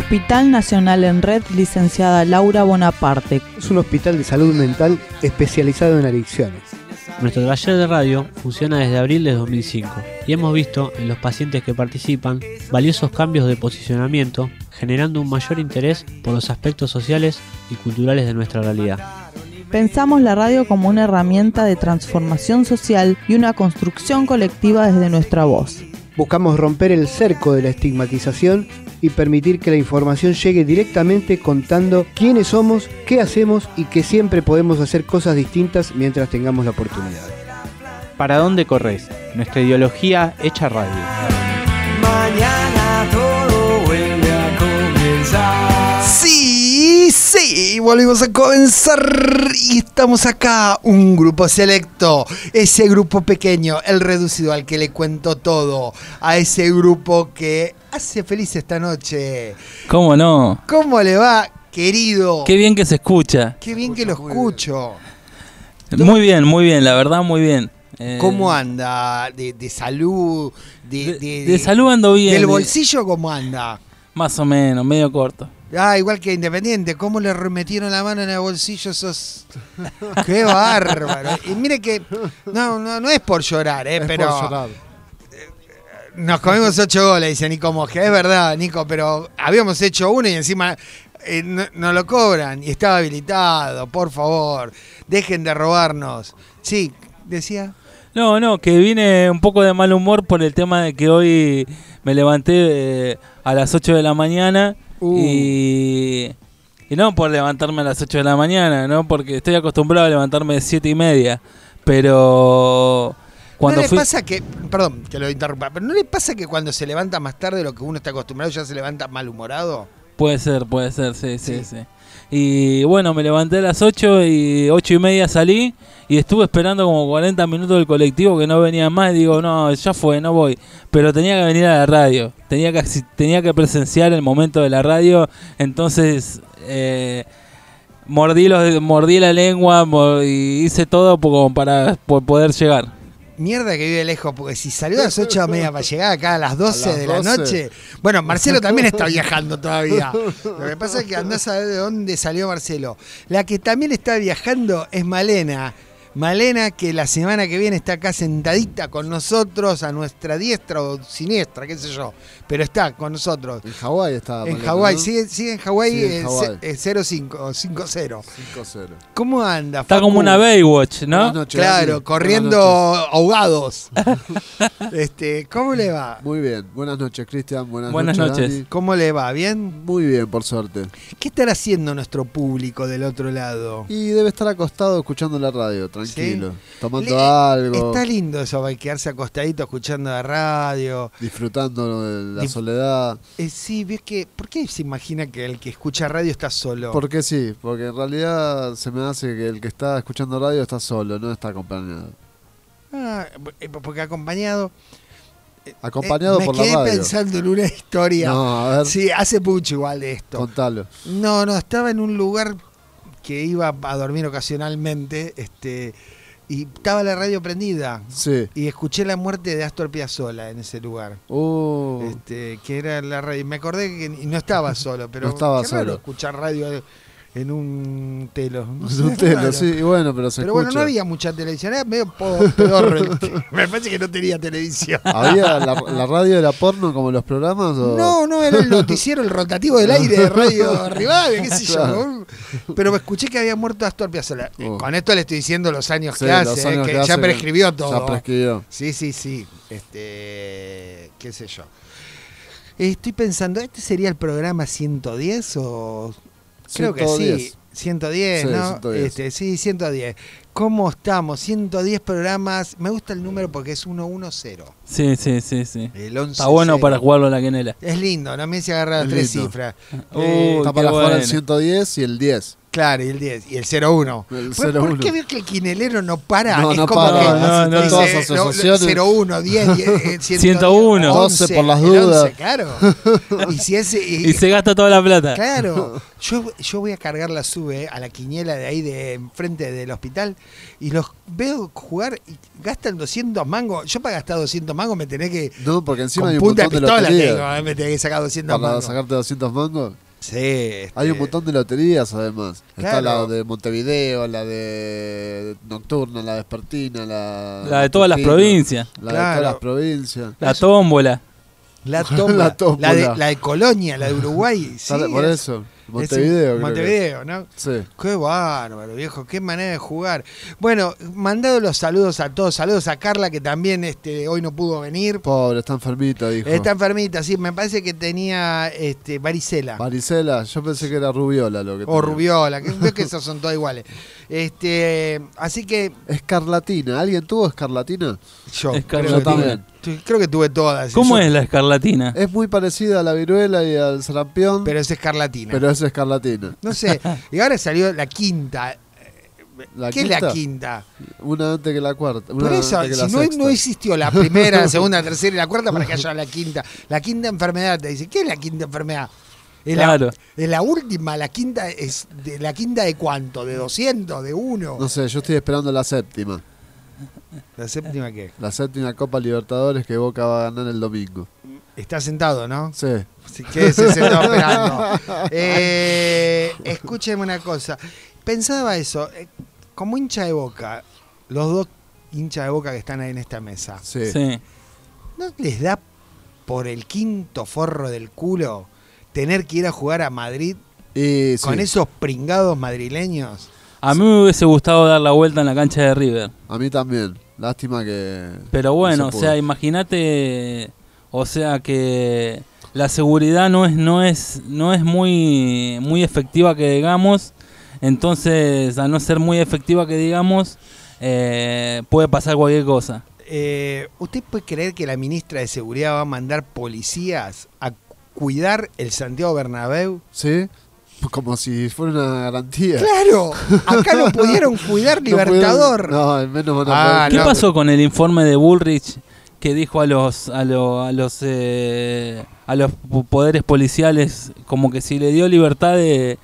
Hospital Nacional en Red, licenciada Laura Bonaparte. Es un hospital de salud mental especializado en adicciones. Nuestro taller de radio funciona desde abril de 2005 y hemos visto en los pacientes que participan valiosos cambios de posicionamiento, generando un mayor interés por los aspectos sociales y culturales de nuestra realidad. Pensamos la radio como una herramienta de transformación social y una construcción colectiva desde nuestra voz. Buscamos romper el cerco de la estigmatización y permitir que la información llegue directamente contando quiénes somos, qué hacemos y que siempre podemos hacer cosas distintas mientras tengamos la oportunidad. ¿Para dónde corres? Nuestra ideología hecha radio. Mañana todo vuelve a comenzar. Sí, volvimos a comenzar y estamos acá, un grupo selecto, ese grupo pequeño, el reducido al que le cuento todo, a ese grupo que hace feliz esta noche. ¿Cómo no? ¿Cómo le va, querido? Qué bien que se escucha. Qué bien que lo escucho. Muy bien, la verdad muy bien. ¿Cómo anda? ¿De salud? De salud ando bien. ¿Del bolsillo cómo anda? Más o menos, medio corto. Igual que Independiente, ¿cómo le remetieron la mano en el bolsillo esos? ¡Qué bárbaro! Y mire que no es por llorar, pero por llorar. Nos comimos 8 goles, dice Nico Mosque. Es verdad, Nico, pero habíamos hecho uno y encima no lo cobran y estaba habilitado. Por favor, dejen de robarnos. Sí, decía. No, que vine un poco de mal humor por el tema de que hoy me levanté a las 8 de la mañana. Y no por levantarme a las 8 de la mañana, ¿no? Porque estoy acostumbrado a levantarme de 7:30. Pero cuando ¿No le pasa que, perdón que lo interrumpa, pero no le pasa que cuando se levanta más tarde de lo que uno está acostumbrado ya se levanta malhumorado? Puede ser, sí. Y bueno, me levanté a las 8 y 8:30 salí y estuve esperando como 40 minutos del colectivo que no venía más y digo, no, ya fue, no voy. Pero tenía que venir a la radio, tenía que presenciar el momento de la radio, entonces mordí la lengua y hice todo como para poder llegar. Mierda que vive lejos, porque si salió a las 8:30 para llegar acá a las 12 de la noche... Bueno, Marcelo también está viajando todavía. Lo que pasa es que andás a ver de dónde salió Marcelo. La que también está viajando es Malena. Malena, que la semana que viene está acá sentadita con nosotros, a nuestra diestra o siniestra, qué sé yo. Pero está con nosotros. En Hawái está. En Malena, Hawái, ¿no? sigue en Hawái, Sigue en Hawái. 0-5, 5-0. 5-0. ¿Cómo anda, Está Facu? como una Baywatch, ¿no? Buenas noches, Claro, Andy. corriendo Buenas ahogados. ¿Cómo le va? noches. Muy bien. Buenas noches, Cristian. Buenas noches. Andy. ¿Cómo le va? ¿Bien? Muy bien, por suerte. ¿Qué estará haciendo nuestro público del otro lado? Y debe estar acostado escuchando la radio, tranquilo. ¿Sí? Tomando algo. Está lindo eso, va a quedarse acostadito escuchando la radio. Disfrutando de la soledad. Sí, ves que, ¿por qué se imagina que el que escucha radio está solo? Porque sí, porque en realidad se me hace que el que está escuchando radio está solo, no está acompañado. Porque acompañado... Acompañado por la radio. Me quedé pensando en una historia. No, a ver. Sí, hace mucho igual de esto. Contalo. No, estaba en un lugar que iba a dormir ocasionalmente, y estaba la radio prendida. Sí. Y escuché la muerte de Astor Piazzolla en ese lugar. Que era la radio. Me acordé que no estaba solo, pero No estaba qué raro solo. escuchar radio en un telo. No sé, Un telo, raro. sí, bueno, pero se Pero escucha. bueno, no había mucha televisión, era medio pedorro. Me parece que no tenía televisión. ¿Había la radio era porno como los programas? ¿O? No, era el noticiero, el rotativo del aire de Radio Rivadavia, qué sé yo. Pero me escuché que había muerto Astor Piazzolla. Con esto le estoy diciendo los años Sí, que los hace, años que que ya hace prescribió todo. Ya prescribió. Sí. Qué sé yo. Estoy pensando, ¿este sería el programa 110 o...? Creo que sí. 110, Sí, ¿no? 110. Sí, 110. ¿Cómo estamos? 110 programas. Me gusta el número porque es 110. Sí. El 11. Está bueno para jugarlo a la quenela. Es lindo, no me hice agarrar las Es 3 lindo. cifras. Está para jugar el 110 y el 10. Claro, y el 10. Y el 01. El ¿Por 01. qué veo que el quinelero no para? No, es no como para, que no, dice, todas las asociaciones. 01, 10, 101. 12 por las el dudas. 11, claro. Y si ese... Y se gasta toda la plata. Claro. Yo voy a cargar la sube a la quiniela de ahí de enfrente del hospital y los veo jugar y gastan 200 mangos. Yo para gastar 200 mangos me tenés que... No, porque encima con hay un punta montón de de pistola loterías. me tenés que sacar 200 Para mangos. sacarte 200 mangos. Sí. Hay un montón de loterías además. Está Claro. la de Montevideo, la de Nocturna, la vespertina, La de todas las matutina, provincias. La de Claro. todas las provincias. La tómbola. La tómbola. La tómbola. La de Colonia, la de Uruguay. Sí, Por eso. Montevideo, creo Montevideo, ¿no? que. Sí. Qué bárbaro, viejo, qué manera de jugar. Bueno, mandado los saludos a todos, saludos a Carla, que también hoy no pudo venir. Pobre, está enfermita, dijo. Está enfermita, sí, me parece que tenía varicela. Varicela, yo pensé que era rubiola lo que O tenía. rubiola, que veo que esos son todos iguales. Así que Escarlatina, ¿alguien tuvo escarlatina? yo Escarlatina. creo que tuve todas. ¿Cómo Yo- es la escarlatina? Es muy parecida a la viruela y al sarampión, Pero es escarlatina. pero es escarlatina. No sé, y ahora salió la quinta. ¿La ¿Qué es quinta? la quinta? Una antes que la cuarta. Por Una eso, antes que si la no, sexta. no existió la primera, la segunda, la tercera y la cuarta para que haya la quinta. La quinta enfermedad, te dice, ¿qué es la quinta enfermedad? Es Claro. la última, la quinta es de la quinta de cuánto, de 200, de 1. No sé, yo estoy esperando la séptima. ¿La séptima qué? La séptima Copa Libertadores que Boca va a ganar el domingo. Está sentado, ¿no? Sí. Así que se está esperando. Escúcheme una cosa. Pensaba eso, como hincha de Boca, los dos hinchas de Boca que están ahí en esta mesa, Sí. Sí. ¿no les da por el quinto forro del culo tener que ir a jugar a Madrid Y con sí, esos pringados madrileños? A mí me hubiese gustado dar la vuelta en la cancha de River. a mí también. Lástima que. Pero bueno, no o se sea, pudo. imagínate, o sea que la seguridad no es muy efectiva que digamos. Entonces, al no ser muy efectiva que digamos, puede pasar cualquier cosa. ¿Usted puede creer que la ministra de Seguridad va a mandar policías a cuidar el Santiago Bernabéu? ¿Sí? Como si fuera una garantía. ¡Claro! Acá no pudieron cuidar No Libertador. pudieron- No, menos van a Ah, poder- ¿Qué no, pasó con el informe de Bullrich que dijo a los poderes policiales como que si le dio libertad de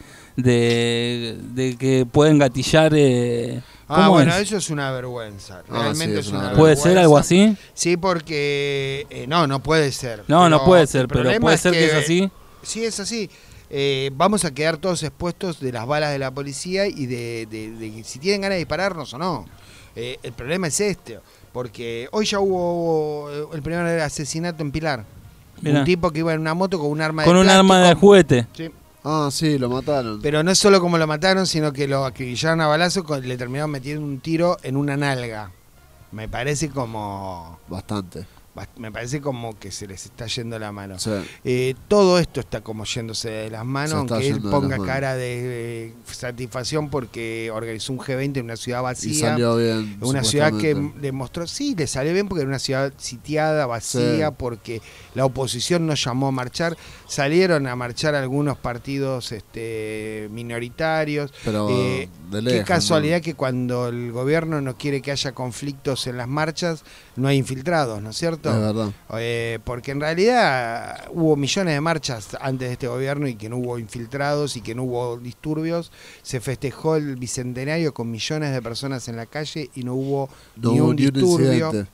que pueden gatillar? ¿Cómo bueno, es? eso es una vergüenza. Ah, Realmente sí, es es una una vergüenza. ¿Puede ser algo así? Sí, porque... no puede ser. No, no Pero puede el ser, pero problema puede ser que es así. Sí, es así. Vamos a quedar todos expuestos de las balas de la policía y de si tienen ganas de dispararnos o no. El problema es porque hoy ya hubo el primer asesinato en Pilar. Mirá. Un tipo que iba en una moto con un arma Con de un plástico. arma de juguete. Sí. Ah, sí, lo mataron. Pero no es solo como lo mataron, sino que lo acribillaron a balazo, le terminaron metiendo un tiro en una nalga. Me parece como... Bastante. Me parece como que se les está yendo la mano. Sí. Todo esto está como yéndose de las manos, Se está aunque él yendo de ponga las manos. cara de satisfacción porque organizó un G20 en una ciudad Y vacía. salió bien. Una ciudad que supuestamente. demostró, sí, le salió bien porque era una ciudad sitiada, vacía, Sí. porque la oposición no llamó a marchar. Salieron a marchar algunos partidos minoritarios. Pero Eh, de lejos, Qué casualidad que cuando el gobierno no quiere que haya conflictos en las marchas, no hay infiltrados, ¿no es cierto? ¿no? Es verdad. Porque en realidad hubo millones de marchas antes de este gobierno y que no hubo infiltrados y que no hubo disturbios. Se festejó el bicentenario con millones de personas en la calle y no hubo No ni hubo un ni un disturbio. incidente.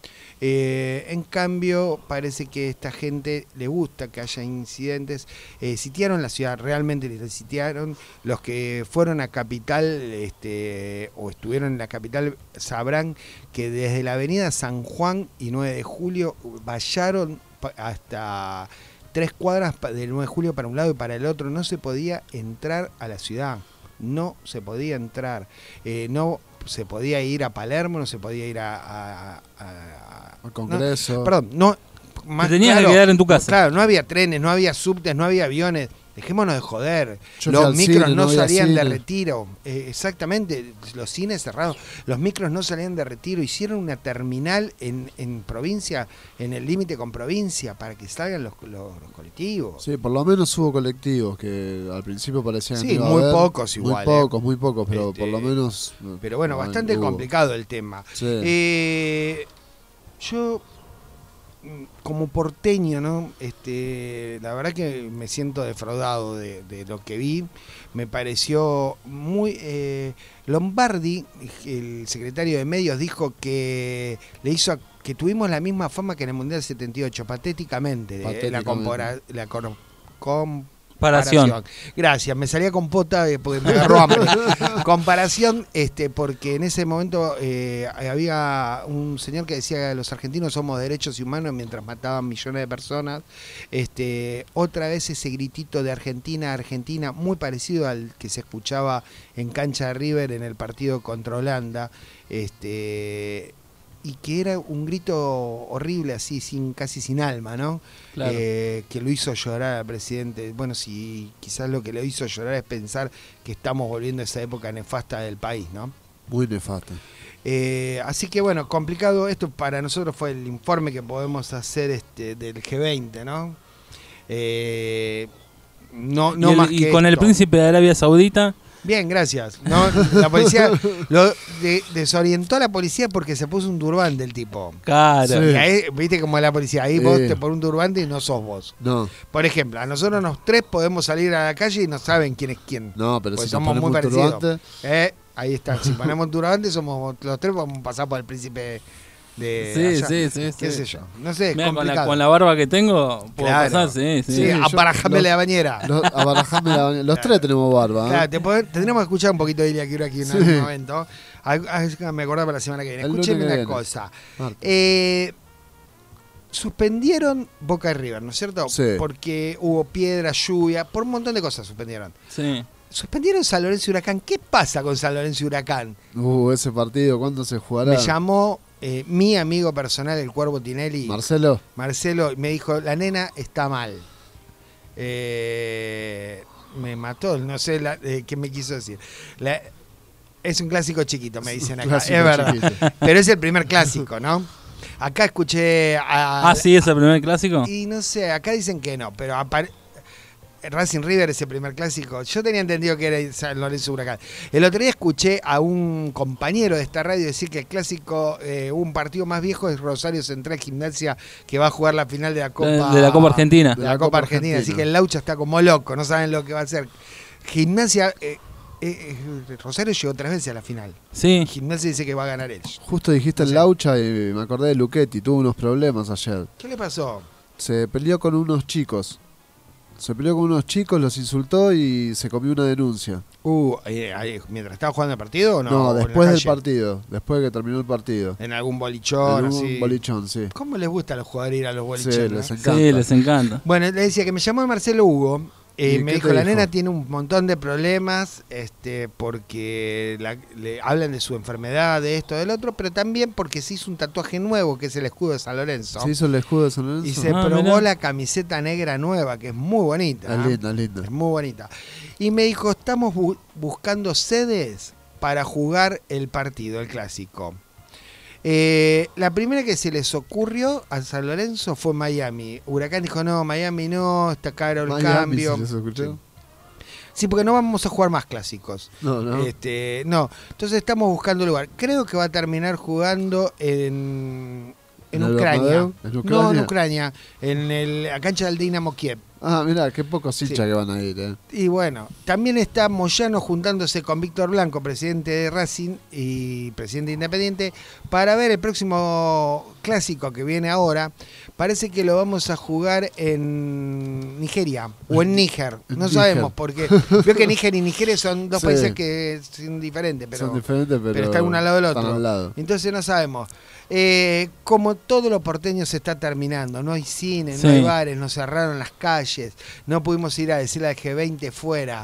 En cambio, parece que a esta gente le gusta que haya incidentes. Sitiaron la ciudad, realmente le sitiaron. Los que fueron a Capital o estuvieron en la capital sabrán que desde la avenida San Juan y 9 de julio vallaron hasta 3 cuadras del 9 de julio para un lado y para el otro. No se podía entrar a la ciudad. No se podía entrar. No se podía ir a Palermo, no se podía ir Al Congreso. no, perdón, no. Te tenías que quedar en tu casa. Claro, no había trenes, no había subtes, no había aviones. Dejémonos de joder. Yo fui Los al micros cine, no no había salían de cine. retiro. Exactamente, los cines cerrados. Los micros no salían de retiro. Hicieron una terminal en provincia, en el límite con provincia, para que salgan los colectivos. Sí, por lo menos hubo colectivos que al principio parecían Sí, que iba a muy haber. pocos igual, Muy pocos, pero por lo menos. Pero bueno, bastante hubo. complicado el tema. Sí. Yo como porteño, ¿no? La verdad que me siento defraudado de lo que vi. Me pareció muy... Lombardi, el secretario de Medios, dijo que le hizo que tuvimos la misma fama que en el Mundial 78, patéticamente. La comparación. Gracias, me salía con pota porque me agarró hambre. Comparación, porque en ese momento había un señor que decía que los argentinos somos derechos y humanos mientras mataban millones de personas. Otra vez ese gritito de Argentina, Argentina, muy parecido al que se escuchaba en cancha de River en el partido contra Holanda. Y que era un grito horrible, así, casi sin alma, ¿no? Claro. Que lo hizo llorar al presidente. Bueno, sí, quizás lo que lo hizo llorar es pensar que estamos volviendo a esa época nefasta del país, ¿no? Muy nefasta. Así que bueno, complicado. Esto para nosotros fue el informe que podemos hacer del G20, ¿no? No más y que con el esto. príncipe de Arabia Saudita. Bien, gracias. No, la policía desorientó a la policía porque se puso un turbante el tipo. Claro. Sí. Y ahí, viste como es la policía, ahí vos te pones un turbante y no sos vos. No, Por ejemplo, a nosotros los tres podemos salir a la calle y no saben quién es quién. no, pero Pues si nos somos muy ponemos un parecidos. turbante, Ahí está, si ponemos un turbante somos los tres, vamos a pasar por el príncipe de allá. Sí. Qué sé yo, no sé, es Mirá, complicado. con la barba que tengo, puedo Claro. pasar, sí. Sí, yo- aparajame la bañera. abarajame la bañera. Los tres tenemos barba. ¿eh? Claro, tendremos que escuchar un poquito de Ilia Kiuraki en Sí. algún momento. Me acordaba para la semana que viene. El Escúcheme lunes que una viene. cosa. Martes. Suspendieron Boca y River, ¿no es cierto? Sí. Porque hubo piedra, lluvia, por un montón de cosas suspendieron. Sí. Suspendieron San Lorenzo y Huracán. ¿Qué pasa con San Lorenzo y Huracán? Ese partido, ¿cuándo se jugará? Me llamó mi amigo personal, el Cuervo Tinelli, Marcelo. Marcelo, y me dijo, la nena está mal. Me mató, no sé qué me quiso decir. Es un clásico chiquito, me dicen acá. Clásico Es verdad. chiquito. Pero es el primer clásico, ¿no? Acá escuché a... Sí, es el primer clásico. Y no sé, acá dicen que no, pero Racing River es el primer clásico. Yo tenía entendido que era San Lorenzo Huracán. El otro día escuché a un compañero de esta radio decir que el clásico, un partido más viejo es Rosario Central Gimnasia, que va a jugar la final de la Copa, De la Copa Argentina. de la Copa Argentina. Así que el Laucha está como loco, no saben lo que va a hacer. Gimnasia, Rosario llegó 3 veces a la final. Sí. Gimnasia dice que va a ganar él. Justo dijiste el Laucha y me acordé de Luchetti. Tuvo unos problemas ayer. ¿Qué le pasó? Se peleó con unos chicos. Los insultó y se comió una denuncia. ¿Mientras estaba jugando el partido o no? No, ¿O en la después del calle? partido. Después de que terminó el partido. En algún bolichón, En un así. bolichón, sí. ¿Cómo les gusta a los jugadores ir a los Sí, bolichones? les no? encanta. Sí, les encanta. Bueno, le decía que me llamó Marcelo Hugo. ¿Y Me qué dijo, te la dijo? nena tiene un montón de problemas porque le hablan de su enfermedad, de esto, del otro, pero también porque se hizo un tatuaje nuevo, que es el escudo de San Lorenzo. ¿Se hizo el escudo de San Lorenzo? Y se Ah, probó mirá. la camiseta negra nueva, que es muy bonita. Es ¿eh? linda, linda. Es muy bonita. Y me dijo, estamos buscando sedes para jugar el partido, el clásico. La primera que se les ocurrió a San Lorenzo fue Miami. Huracán dijo, no, Miami no, está caro el Miami, cambio. ¿se les escuchó? Sí, porque no vamos a jugar más clásicos. No, no. No. Entonces estamos buscando lugar. Creo que va a terminar jugando en ¿En el Ucrania. Bernabéu? ¿En No, Ucrania? en Ucrania, en la cancha del Dinamo Kiev. Ah, mirá, qué pocos hinchas Sí. que van a ir, Y bueno, también está Moyano juntándose con Víctor Blanco, presidente de Racing y presidente Independiente, para ver el próximo clásico que viene ahora. Parece que lo vamos a jugar en Nigeria o en Níger. En No Níger. sabemos porque veo que Níger y Nigeria son dos Sí. países que son diferentes, pero, Son diferentes, pero están uno al lado del están otro. al lado. Entonces no sabemos. Como todo lo porteño se está terminando, no hay cine, Sí. no hay bares, nos cerraron las calles, no pudimos ir a decirle al G20 fuera.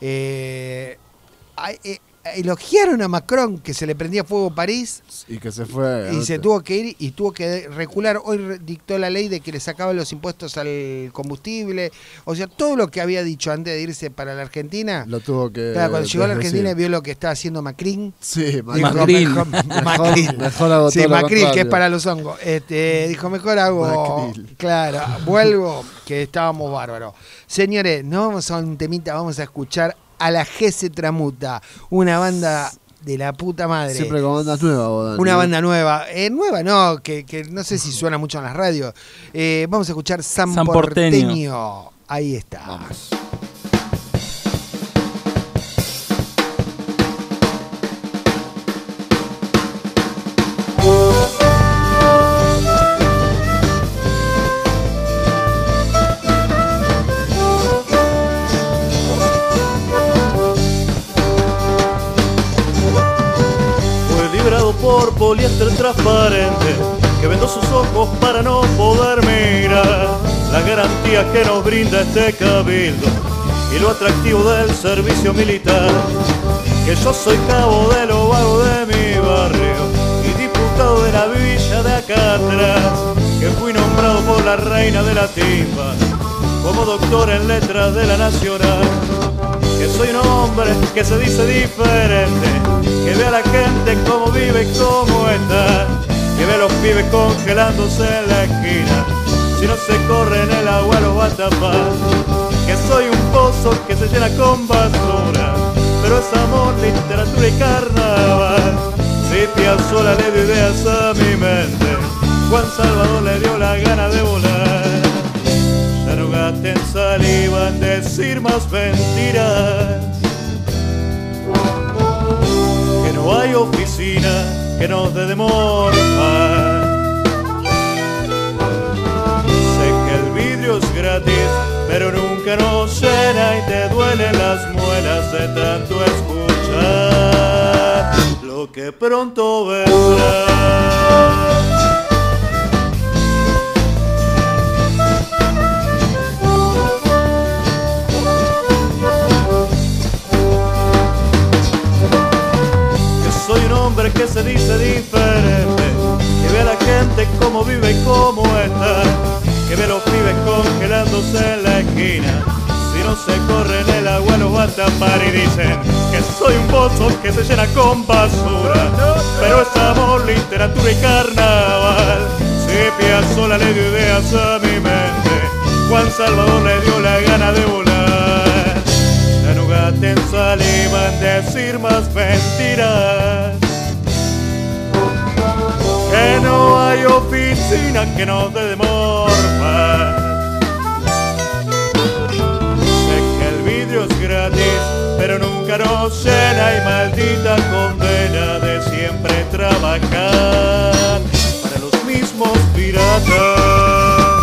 Elogiaron a Macron que se le prendía fuego París Y que se fue. y se tuvo que ir y tuvo que recular. Hoy dictó la ley de que le sacaban los impuestos al combustible. O sea, todo lo que había dicho antes de irse para la Argentina. Lo tuvo que. Claro, cuando llegó a la desdecir. Argentina y vio lo que estaba haciendo Macron. Sí, Dijo, Macri. Macri. Mejor hago Sí, todo lo Macri, que es contrario. para los hongos. Dijo, mejor hago. Macri. Claro, vuelvo, que estábamos bárbaros. Señores, no vamos a un temita, vamos a escuchar a la G se Tramuta, una banda de la puta madre. Siempre con bandas nuevas, vos, Dani. Una banda nueva. Nueva no, que no sé si suena mucho en las radios. Vamos a escuchar San Porteño. Ahí está. Vamos. Por poliéster transparente que vendó sus ojos para no poder mirar las garantías que nos brinda este cabildo y lo atractivo del servicio militar. Que yo soy cabo de lo vago de mi barrio y diputado de la villa de acá atrás, que fui nombrado por la reina de la timba como doctor en letras de la nacional. Que soy un hombre que se dice diferente, que ve a la gente como vive y cómo está, que ve a los pibes congelándose en la esquina, si no se corre en el agua los va a tapar. Que soy un pozo que se llena con basura, pero es amor, literatura y carnaval. Si Piazzolla le dio ideas a mi mente, Juan Salvador le dio la gana de volar. Ya no gasten saliva en decir más mentiras, que no hay oficina que nos dé de morfar. Sé que el vidrio es gratis, pero nunca nos llena y te duelen las muelas de tanto escuchar lo que pronto vendrá. Soy un hombre que se dice diferente, que ve a la gente como vive y cómo está, que ve a los pibes congelándose en la esquina, si no se corre en el agua los va a tapar. Y dicen que soy un pozo que se llena con basura, pero es amor, literatura y carnaval. Si Piazzolla le dio ideas a mi mente, Juan Salvador le dio la gana de volar. Ya no gasten saliva en decir más mentiras, que no hay oficina que nos dé de morfar. Sé que el vidrio es gratis, pero nunca nos llena y maldita condena de siempre trabajar para los mismos piratas.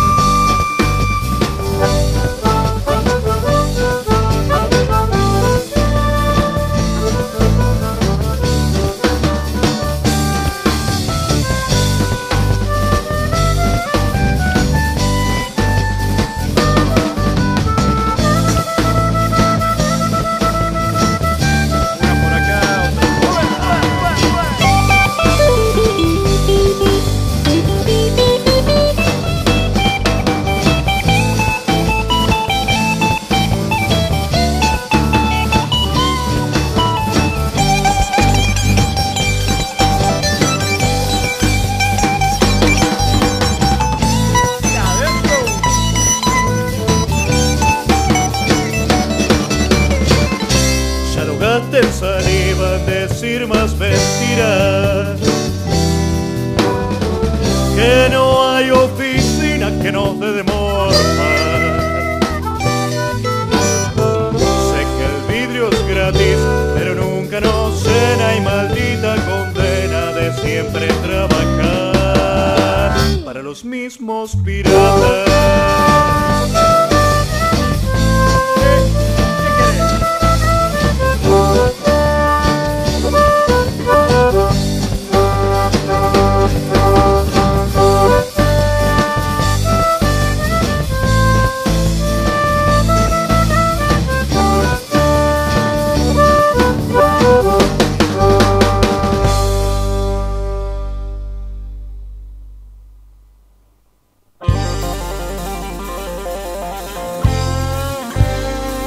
Saliva en decir más mentiras, que no hay oficina que nos dé de morfar. Sé que el vidrio es gratis, pero nunca nos llena y maldita condena de siempre trabajar para los mismos piratas.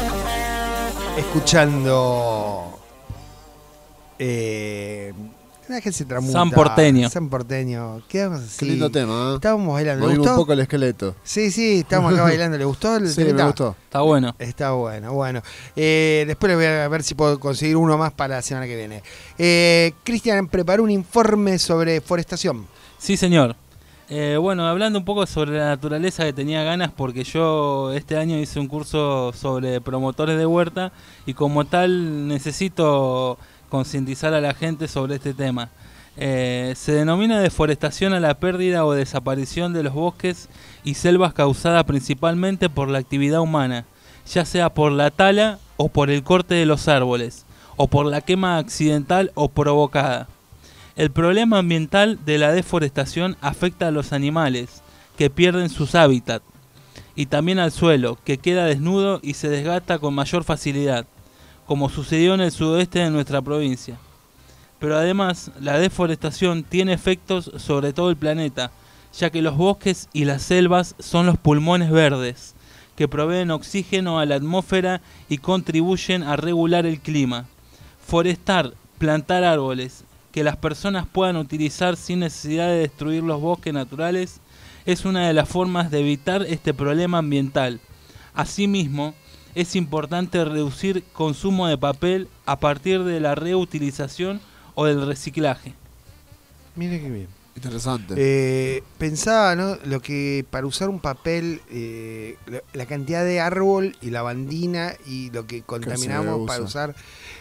Escuchando Una que se tramuta. San Porteño. San Porteño. Quedamos así. Qué lindo tema, ¿eh? Estábamos bailando. ¿Le Moví un gustó? poco el esqueleto. Sí, estábamos acá bailando. ¿Le gustó el Sí, temita? me gustó. Está bueno. Está bueno, bueno. Después le voy a ver si puedo conseguir uno más para la semana que viene. Cristian preparó un informe sobre forestación. Sí, señor. Bueno, hablando un poco sobre la naturaleza, que tenía ganas porque yo este año hice un curso sobre promotores de huerta y como tal necesito concientizar a la gente sobre este tema. Se denomina deforestación a la pérdida o desaparición de los bosques y selvas causada principalmente por la actividad humana, ya sea por la tala o por el corte de los árboles, o por la quema accidental o provocada. El problema ambiental de la deforestación afecta a los animales, que pierden sus hábitats, y también al suelo, que queda desnudo y se desgasta con mayor facilidad, como sucedió en el sudoeste de nuestra provincia. Pero además, la deforestación tiene efectos sobre todo el planeta, ya que los bosques y las selvas son los pulmones verdes, que proveen oxígeno a la atmósfera y contribuyen a regular el clima. Forestar, plantar árboles, que las personas puedan utilizar sin necesidad de destruir los bosques naturales, es una de las formas de evitar este problema ambiental. Asimismo, es importante reducir consumo de papel a partir de la reutilización o del reciclaje. Mire qué bien. Interesante. Pensaba, ¿no? Lo que para usar un papel, la cantidad de árbol y lavandina y lo que contaminamos para usar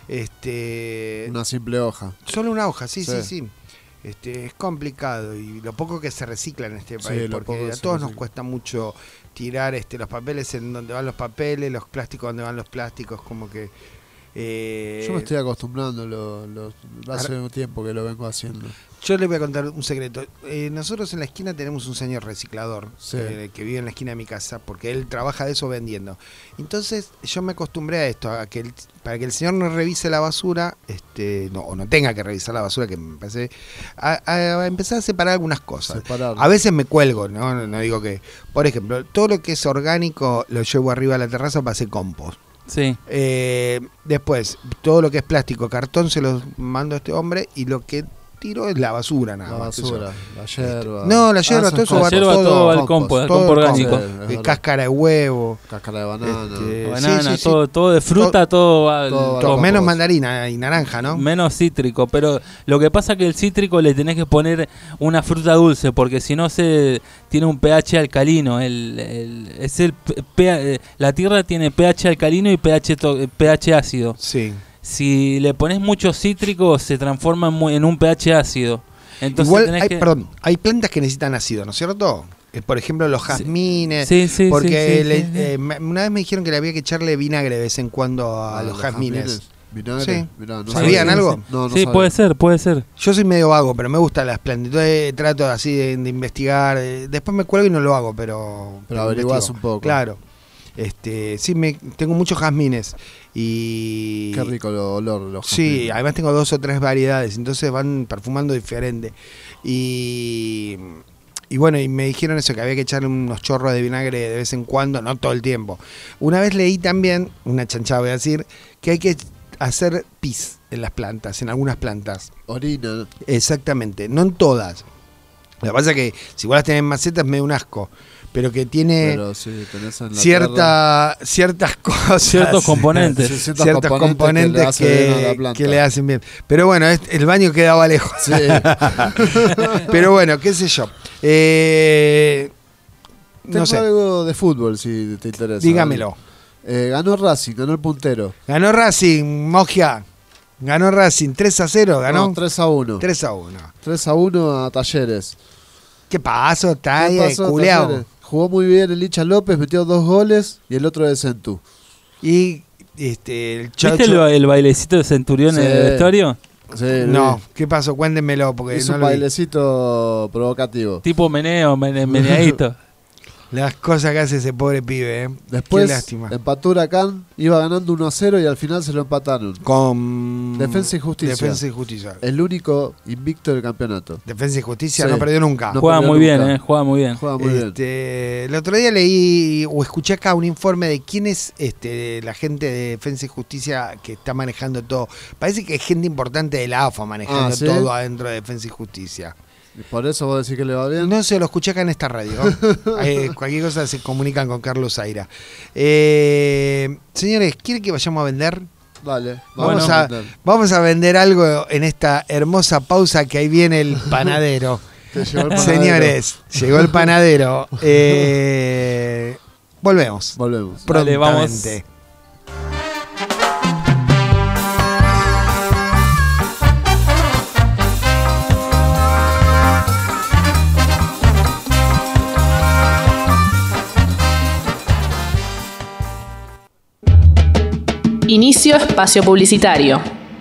una simple hoja. Solo una hoja, sí. Es complicado y lo poco que se recicla en este país, porque a todos nos cuesta mucho tirar los papeles en donde van los papeles, los plásticos donde van los plásticos, como que... Yo me estoy acostumbrando, hace un tiempo que lo vengo haciendo. Yo les voy a contar un secreto. Nosotros en la esquina tenemos un señor reciclador que vive en la esquina de mi casa, porque él trabaja de eso vendiendo. Entonces yo me acostumbré a esto, para que el señor no revise la basura, o no tenga que revisar la basura, que me parece, a empezar a separar algunas cosas. A veces me cuelgo, no digo que... Por ejemplo, todo lo que es orgánico lo llevo arriba a la terraza para hacer compost. Sí. Después, todo lo que es plástico, cartón, se los mando a este hombre y lo que tiro es la basura nada más. La basura, la yerba. No, la yerba, todo eso va todo al compost orgánico. Cáscara de huevo. Cáscara de banana. Banana, todo de fruta, todo menos mandarina y naranja, ¿no? Menos cítrico, pero lo que pasa es que el cítrico le tenés que poner una fruta dulce, porque si no tiene un pH alcalino. La tierra tiene pH alcalino y pH ácido. Sí. Si le pones mucho cítrico, se transforma en un pH ácido. Entonces igual hay plantas que necesitan ácido, ¿no es cierto? Por ejemplo, los jazmines. Sí, porque una vez me dijeron que le había que echarle vinagre de vez en cuando a los jazmines. ¿Vinagre? Sí. Mirá, no ¿Sabían sabía. algo? No sí, sabía. puede ser. Yo soy medio vago, pero me gustan las plantas. Entonces trato así de investigar. Después me cuelgo y no lo hago, pero averiguás un poco. Claro. Tengo muchos jazmines y... Qué rico el olor los jazmines. Sí, además tengo 2 o 3 variedades, entonces van perfumando diferente. Y bueno, y me dijeron eso, que había que echarle unos chorros de vinagre de vez en cuando, no todo el tiempo. Una vez leí también, una chanchada voy a decir, que hay que hacer pis en las plantas, en algunas plantas. Orina. Exactamente, no en todas. Lo que pasa es que si vos las tenés en macetas me da un asco, pero que tiene ciertas cosas, ciertos componentes, ciertos componentes que le hacen bien. Pero bueno, el baño quedaba lejos. Sí. Pero bueno, qué sé yo. Tengo algo de fútbol, si te interesa. Dígamelo. Ganó Racing, ganó el puntero. Ganó Racing, Mogia. Ganó Racing 3-0, ganó. No, 3-1. 3-1. 3-1 a Talleres. ¿Qué pasó? Está ahí, culeado. Jugó muy bien el Licha López, metió 2 goles y el otro de Centú. Y el Chocho... ¿Viste el bailecito de Centurión en el vestuario? Sí, no, ¿qué pasó? Cuéntemelo, porque hizo un bailecito provocativo. Tipo meneadito. Las cosas que hace ese pobre pibe, Después Qué lástima. empató Huracán, iba ganando 1-0 y al final se lo empataron. Con Defensa y Justicia. Defensa y Justicia. El único invicto del campeonato. Defensa y Justicia Sí. no perdió nunca. No Juega perdió muy bien, nunca. juega muy bien. Juega muy bien. El otro día leí o escuché acá un informe de quién es la gente de Defensa y Justicia que está manejando todo. Parece que hay gente importante de la AFA manejando ¿sí? todo adentro de Defensa y Justicia. ¿Y por eso vos decís que le va bien? No sé, lo escuché acá en esta radio. Cualquier cosa se comunican con Carlos Zaira. Señores, ¿quieren que vayamos a vender? Dale, Vamos a vender algo en esta hermosa pausa que ahí viene el panadero. Que llegó el panadero. Señores, llegó el panadero. Volvemos. Dale, vamos. Prontamente. Inicio espacio publicitario.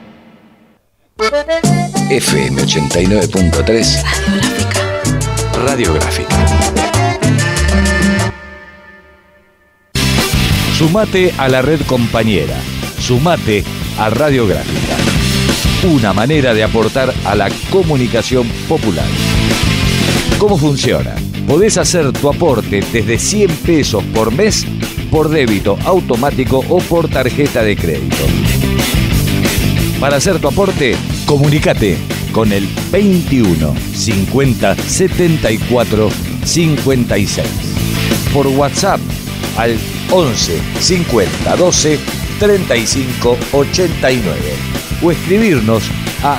FM 89.3 Radiográfica. Sumate a la red compañera. Sumate a Radiográfica. Una manera de aportar a la comunicación popular. ¿Cómo funciona? Podés hacer tu aporte desde 100 pesos por mes por débito automático o por tarjeta de crédito. Para hacer tu aporte, comunícate con el 21 50 74 56. Por WhatsApp al 11 50 12 35 89 o escribirnos a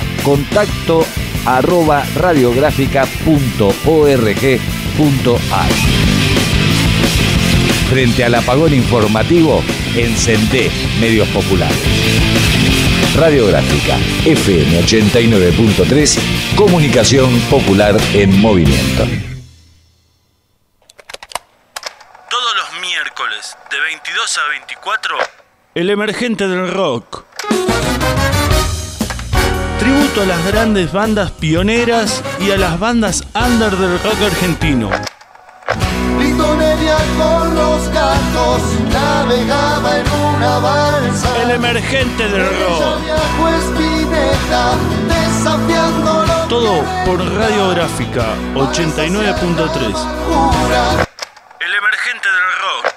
contacto@radiográfica.org.ar. Frente al apagón informativo, encendé medios populares. Radiográfica, FM 89.3, comunicación popular en movimiento. Todos los miércoles, de 22 a 24, El emergente del rock. Tributo a las grandes bandas pioneras y a las bandas under del rock argentino. Litonelia con los gatos, navegaba en una balsa. El emergente del rock. Viajó Spinetta, desafiándolo. Todo por Radiográfica 89.3. El emergente del rock.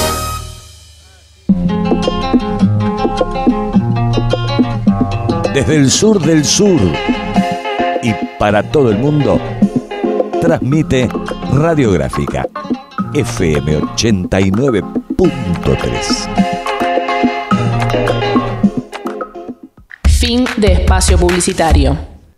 Desde el sur del sur y para todo el mundo, transmite Radiográfica FM 89.3. Fin de espacio publicitario.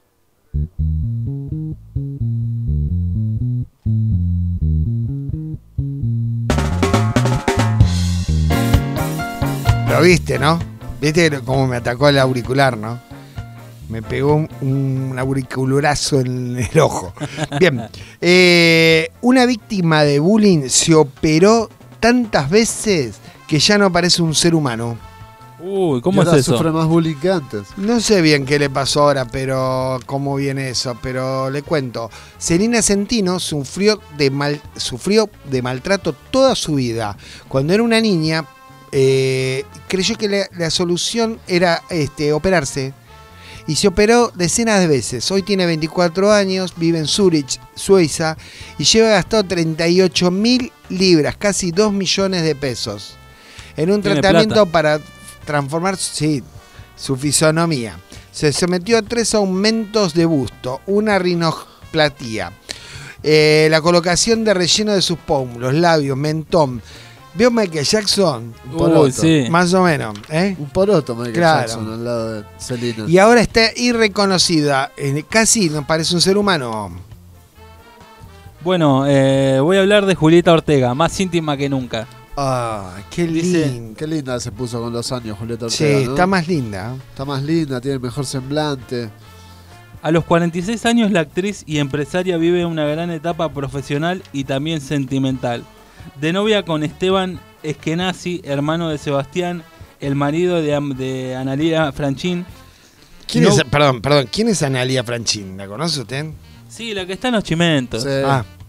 Lo viste, ¿no? ¿Viste cómo me atacó el auricular, no? Me pegó un auricularazo en el ojo. Bien. Una víctima de bullying se operó tantas veces que ya no parece un ser humano. Uy, ¿cómo es eso? Sufre más bullying que antes. No sé bien qué le pasó ahora, pero cómo viene eso, pero le cuento. Celina Centino sufrió de maltrato toda su vida. Cuando era una niña, creyó que la solución era operarse. Y se operó decenas de veces. Hoy tiene 24 años, vive en Zurich, Suiza, y lleva gastado 38.000 libras, casi 2 millones de pesos, en un tratamiento para transformar su fisonomía. Se sometió a 3 aumentos de busto, una rinoplastia, la colocación de relleno de sus pómulos, labios, mentón. ¿Vio Michael Jackson? Un poroto. Sí. Más o menos. Un poroto Michael Claro. Jackson al lado de Celina. Y ahora está irreconocida. Casi no parece un ser humano. Bueno, voy a hablar de Julieta Ortega, más íntima que nunca. Ah, qué linda. Qué linda se puso con los años Julieta Sí, Ortega, ¿no? está más linda. Está más linda, tiene mejor semblante. A los 46 años la actriz y empresaria vive una gran etapa profesional y también sentimental. De novia con Esteban Eskenazi, hermano de Sebastián, el marido de Analia Franchín. ¿Quién es, perdón, ¿quién es Analia Franchín? ¿La conoce usted? Sí, la que está en los chimentos. Sí. Ah,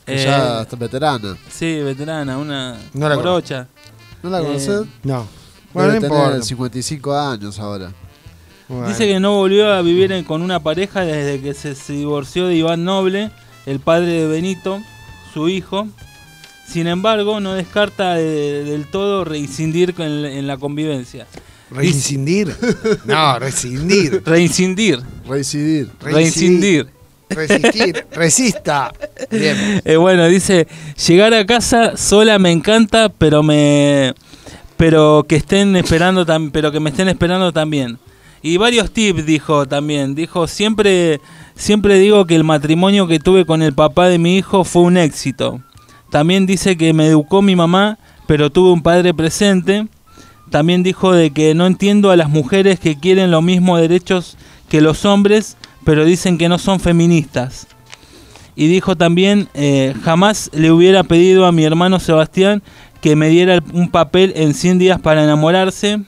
Ya está veterana. Sí, veterana, una No la morocha. ¿No la conocés? No. Bueno, Bueno, debe no tener importa. 55 años ahora. Bueno. Dice que no volvió a vivir con una pareja desde que se divorció de Iván Noble, el padre de Benito, su hijo. Sin embargo, no descarta del todo reincidir en la convivencia. ¿Reincidir? No, rescindir. Reincidir. Reincidir. Reincidir. Resistir. Resista. Bien. Bueno, dice, llegar a casa sola me encanta, pero que me estén esperando también. Y varios tips dijo también. Dijo, siempre digo que el matrimonio que tuve con el papá de mi hijo fue un éxito. También dice que me educó mi mamá, pero tuve un padre presente. También dijo de que no entiendo a las mujeres que quieren los mismos derechos que los hombres, pero dicen que no son feministas. Y dijo también, jamás le hubiera pedido a mi hermano Sebastián que me diera un papel en 100 días para enamorarse.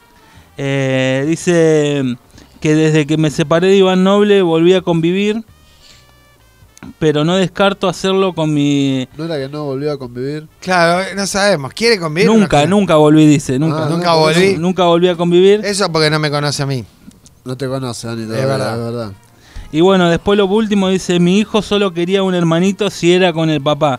Dice que desde que me separé de Iván Noble volví a convivir, pero no descarto hacerlo con mi... ¿No era que no volvió a convivir? Claro, no sabemos. ¿Quiere convivir? Nunca volví, dice. Nunca volví. Nunca volví a convivir. Eso porque no me conoce a mí. No te conoce, Dani, Es verdad. Y bueno, después lo último dice, mi hijo solo quería un hermanito si era con el papá.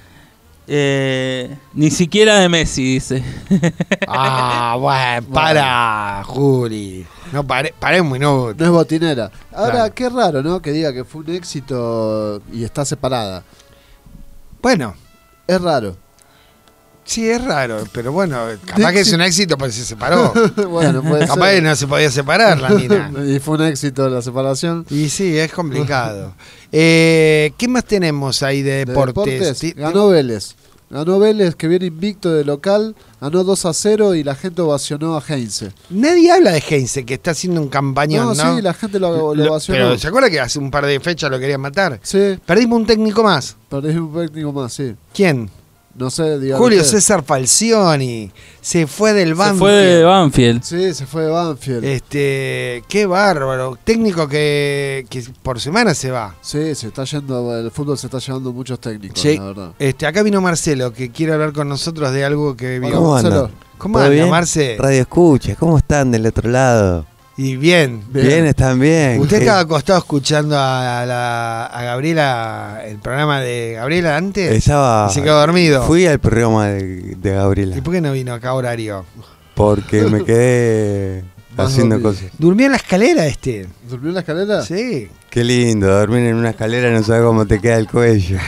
Ni siquiera de Messi, dice. Bueno, para, Juli. No, paré un minuto. No es botinera. Ahora, Claro. qué raro, ¿no? Que diga que fue un éxito y está separada. Bueno. Es raro. Sí, es raro, pero bueno, capaz que es un éxito porque se separó. Bueno, puede capaz ser. que no se podía separar la mina. Y fue un éxito la separación. Y sí, es complicado. ¿Qué más tenemos ahí de deportes? Ganó Vélez. Ganó Vélez, que viene invicto de local. Ganó 2-0 y la gente ovacionó a Heinze. Nadie habla de Heinze, que está haciendo un campañón, ¿no? Sí, la gente lo ovacionó. Pero ¿se acuerda que hace un par de fechas lo querían matar? Sí. Perdimos un técnico más. Perdimos un técnico más, sí. ¿Quién? No sé, digamos. Julio César Falcioni. Se fue del Banfield. Se fue de Banfield. Sí, se fue de Banfield. Qué bárbaro. Técnico que por semana se va. Sí, se está yendo, el fútbol se está llevando muchos técnicos, Sí. la verdad. Acá vino Marcelo, que quiere hablar con nosotros de algo que vio. ¿Cómo andan? ¿Cómo ¿Todo anda, bien? Marce? Radio Escucha, ¿cómo están del otro lado? Y bien. Bien, están bien. ¿Usted ¿Qué? estaba acostado escuchando a Gabriela, el programa de Gabriela antes? Estaba, Y se quedó dormido. Fui al programa de Gabriela ¿Y por qué no vino acá a horario? porque me quedé haciendo cosas. ¿Durmió en la escalera ¿Durmió en la escalera? Sí. Qué lindo, dormir en una escalera no sabes cómo te queda el cuello.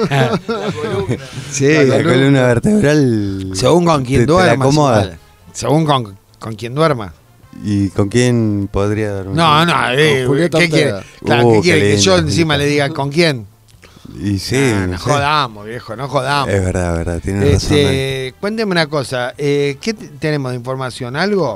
Sí. La columna vertebral. Según con quien te la duerma. acomoda. igual. Según con quien duerma. ¿Y con quién podría dormir? No, Julieta ¿qué quiere? Ortega. Claro, ¿qué quiere? qué Que yo lindo, encima Julieta. le diga con quién. Y sí, No no sé. jodamos, viejo, no jodamos. Es verdad, tienes razón. Cuénteme una cosa, ¿qué tenemos de información? ¿Algo?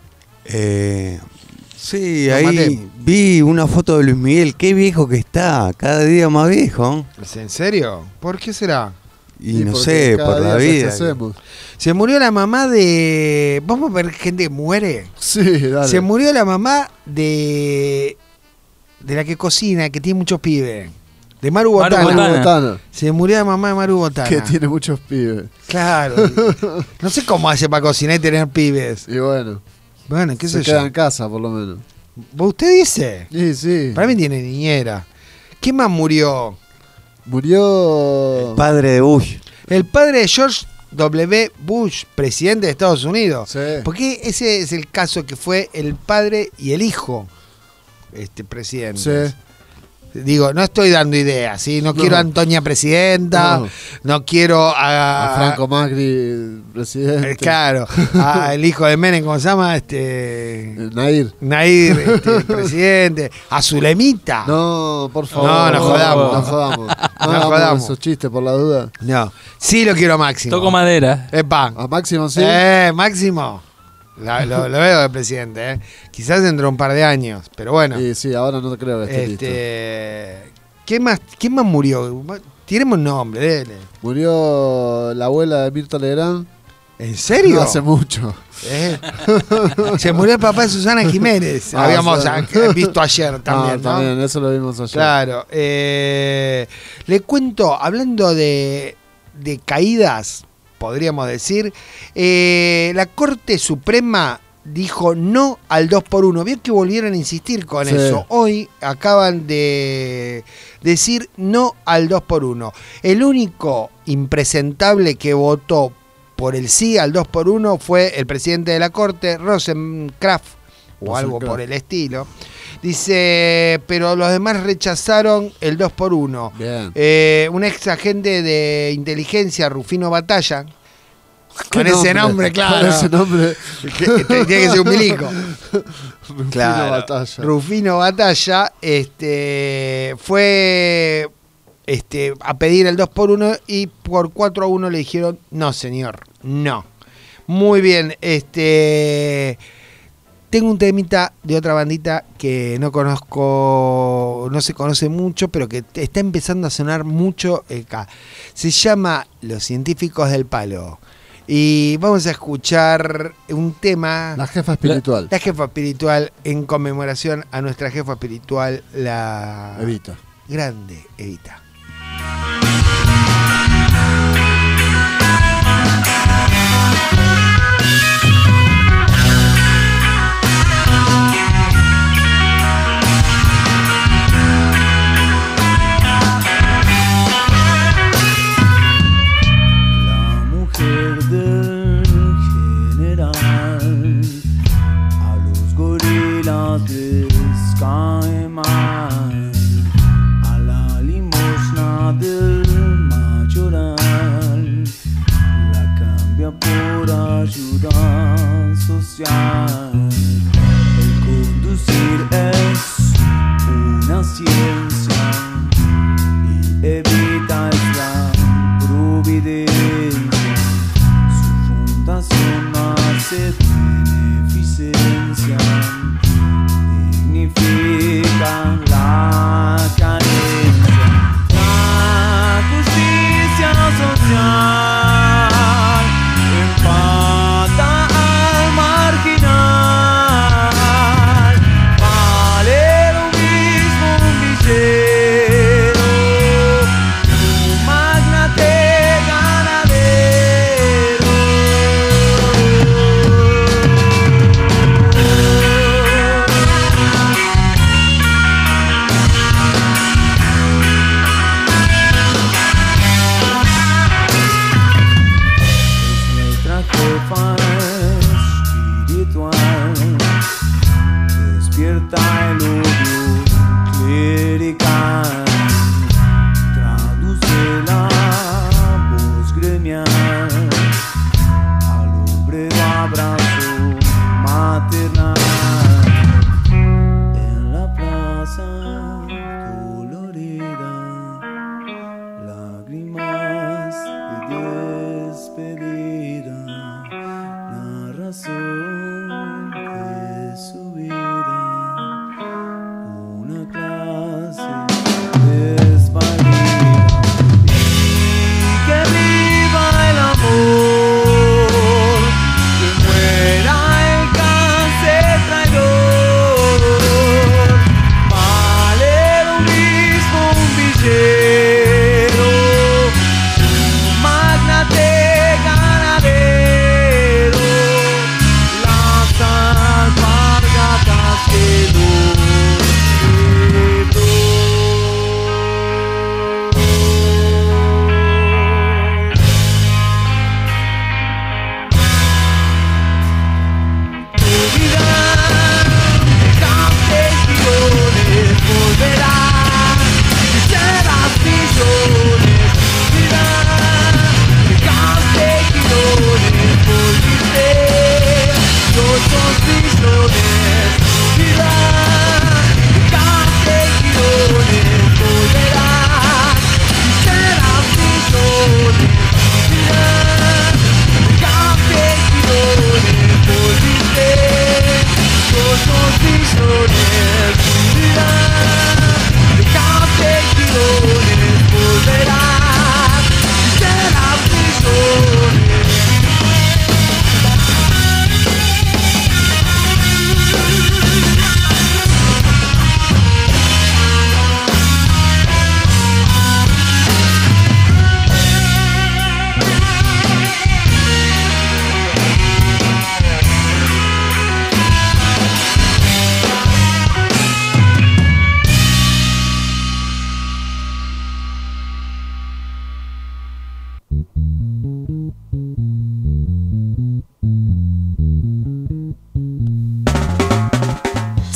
Sí, Lo ahí maté. vi una foto de Luis Miguel. Qué viejo que está, cada día más viejo. ¿Es en serio? ¿Por qué será? Y no porque sé, cada por la día vida. hacemos. Se murió la mamá de... ¿Vamos a ver gente que muere? Sí, dale. Se murió la mamá de la que cocina, que tiene muchos pibes. De Maru Botana. Botana. Botana, Se murió la mamá de Maru Botana. que tiene muchos pibes. Claro. No sé cómo hace para cocinar y tener pibes. Y bueno, Bueno, qué se sé queda yo. en casa por lo menos. ¿Usted dice? Sí, sí. Para mí tiene niñera. ¿Quién más murió? Murió... Padre de Bush. El padre de George W. Bush, presidente de Estados Unidos. Sí. Porque ese es el caso que fue el padre y el hijo presidente. Sí. Digo, no estoy dando ideas, ¿sí? No quiero a Antonia presidenta, no quiero A Franco Macri, presidente. claro, el hijo de Menem, ¿cómo se llama? Nair. Nair, presidente, a Zulemita. No, por favor. No jodamos. No jodamos. No No hagamos jodamos. esos chistes por la duda. No, sí lo quiero a Máximo. Toco madera. Epa. A Máximo sí. Máximo. Lo veo de presidente, Quizás dentro de un par de años, pero bueno. Sí, sí, ahora no creo que esté listo. ¿Quién más murió? Tiremos un nombre, dele. Murió la abuela de Mirta Legrand. ¿En serio? No, hace mucho. Se murió el papá de Susana Jiménez. Habíamos visto ayer también, ¿no? También, eso lo vimos ayer. Claro. Le cuento, hablando de caídas, podríamos decir, la Corte Suprema dijo no al 2x1. Bien que volvieron a insistir con eso. Hoy acaban de decir no al 2x1. El único impresentable que votó por el sí al 2x1 fue el presidente de la Corte, Rosencraft, o algo por el estilo. Dice, pero los demás rechazaron el 2x1. Bien. Un ex agente de inteligencia, Rufino Batalla, con ese nombre, claro. Con ese nombre. Tiene que ser un milico. Rufino Batalla. Rufino Batalla fue a pedir el 2x1 y por 4-1 le dijeron, no señor, no. Muy bien, tengo un temita de otra bandita que no conozco, no se conoce mucho, pero que está empezando a sonar mucho acá. Se llama Los Científicos del Palo. Y vamos a escuchar un tema. La jefa espiritual. La jefa espiritual, en conmemoración a nuestra jefa espiritual, la Evita. Grande Evita. Les cae mal a la limosna del